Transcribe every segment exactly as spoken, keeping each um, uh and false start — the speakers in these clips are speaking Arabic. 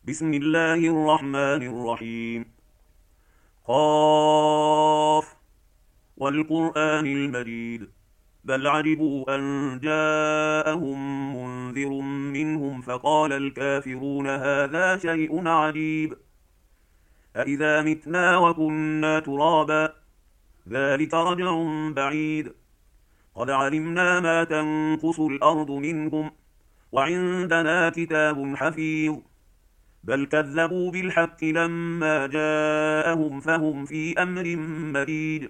بسم الله الرحمن الرحيم. قاف والقرآن المجيد. بل عجبوا أن جاءهم منذر منهم فقال الكافرون هذا شيء عجيب أإذا متنا وكنا ترابا ذلك رجع بعيد قد علمنا ما تنقص الأرض منهم وعندنا كتاب حفيظ بل كذبوا بالحق لما جاءهم فهم في أمر مريج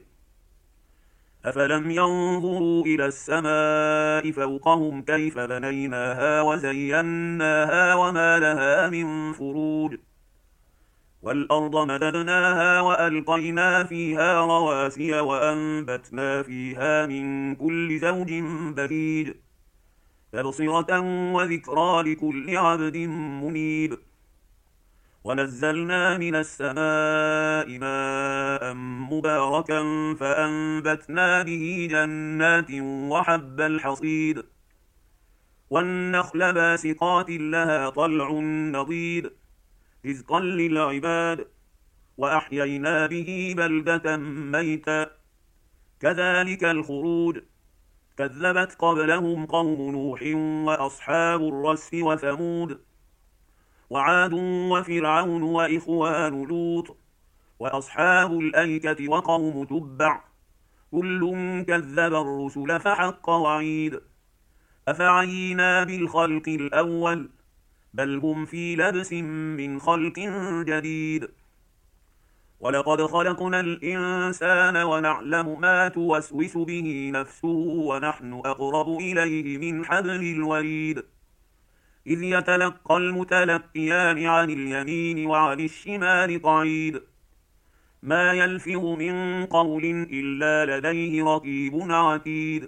أفلم ينظروا إلى السماء فوقهم كيف بنيناها وزيناها وما لها من فروج والأرض مددناها وألقينا فيها رواسي وأنبتنا فيها من كل زوج بهيج تبصرة وذكرى لكل عبد منيب ونزلنا من السماء ماء مباركا فأنبتنا به جنات وحب الحصيد والنخل باسقات لها طلع نضيد رزقا للعباد وأحيينا به بلدة ميتا كذلك الخروج كذبت قبلهم قوم نوح وأصحاب الرس وثمود وعاد وفرعون وإخوان لوط وأصحاب الأيكة وقوم تبع كل كذب الرسل فحق وعيد أفعينا بالخلق الأول بل هم في لبس من خلق جديد ولقد خلقنا الإنسان ونعلم ما توسوس به نفسه ونحن أقرب إليه من حبل الوريد إذ يتلقى المتلقيان عن اليمين وعن الشمال قعيد ما يلفظ من قول إلا لديه رقيب عتيد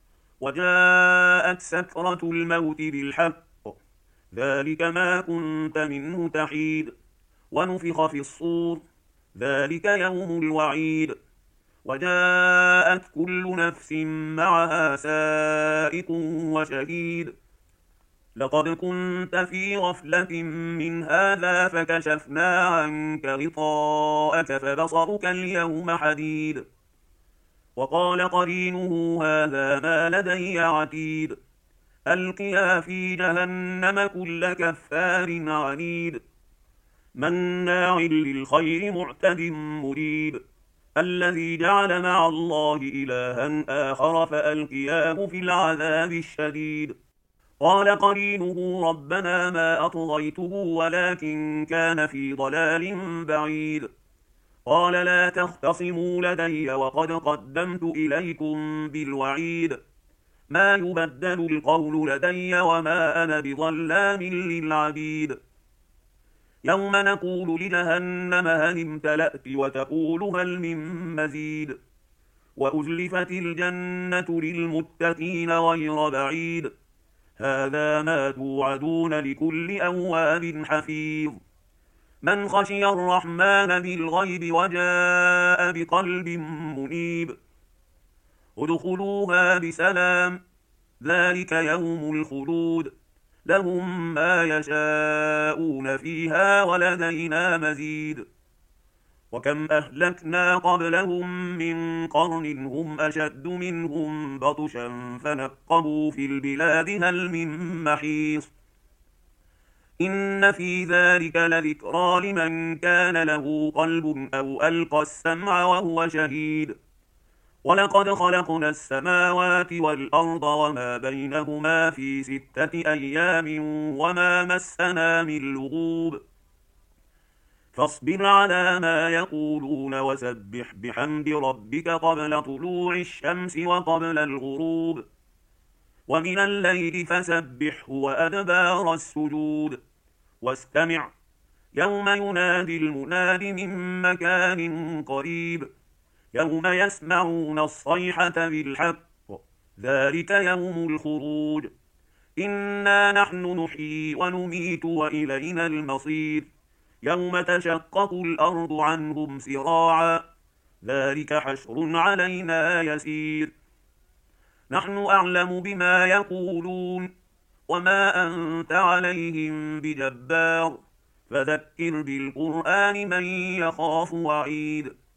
وجاءت سكرة الموت بالحق ذلك ما كنت منه تحيد ونفخ في الصور ذلك يوم الوعيد وجاءت كل نفس معها سائق وشهيد لقد كنت في غفلة من هذا فكشفنا عنك غطاءك فبصرك اليوم حديد وقال قرينه هذا ما لدي عتيد ألقيا في جهنم كل كفار عنيد مناع للخير معتد مريب الذي جعل مع الله إلها آخر فألقياه في العذاب الشديد قال قرينه ربنا ما أطغيته ولكن كان في ضلال بعيد قال لا تختصموا لدي وقد قدمت إليكم بالوعيد ما يبدل القول لدي وما أنا بظلام للعبيد يوم نقول لجهنم هل امتلأت وتقول هل من مزيد وأزلفت الجنة للمتقين غير بعيد هذا ما توعدون لكل أواب حفيظ من خشي الرحمن بالغيب وجاء بقلب منيب ادخلوها بسلام ذلك يوم الخلود لهم ما يشاءون فيها ولدينا مزيد وكم أهلكنا قبلهم من قرن هم أشد منهم بطشا فنقبوا في البلاد هل من محيص إن في ذلك لذكرى لمن كان له قلب أو ألقى السمع وهو شهيد ولقد خلقنا السماوات والأرض وما بينهما في ستة أيام وما مسنا من لغوب فاصبر على ما يقولون وسبح بحمد ربك قبل طلوع الشمس وقبل الغروب ومن الليل فسبحه وأدبار السجود واستمع يوم ينادي المناد من مكان قريب يوم يسمعون الصيحة بالحق ذلك يوم الخروج إنا نحن نحيي ونميت وإلينا المصير يوم تشقق الأرض عنهم سراعا ذلك حشر علينا يسير نحن أعلم بما يقولون وما أنت عليهم بجبار فذكر بالقرآن من يخاف وعيد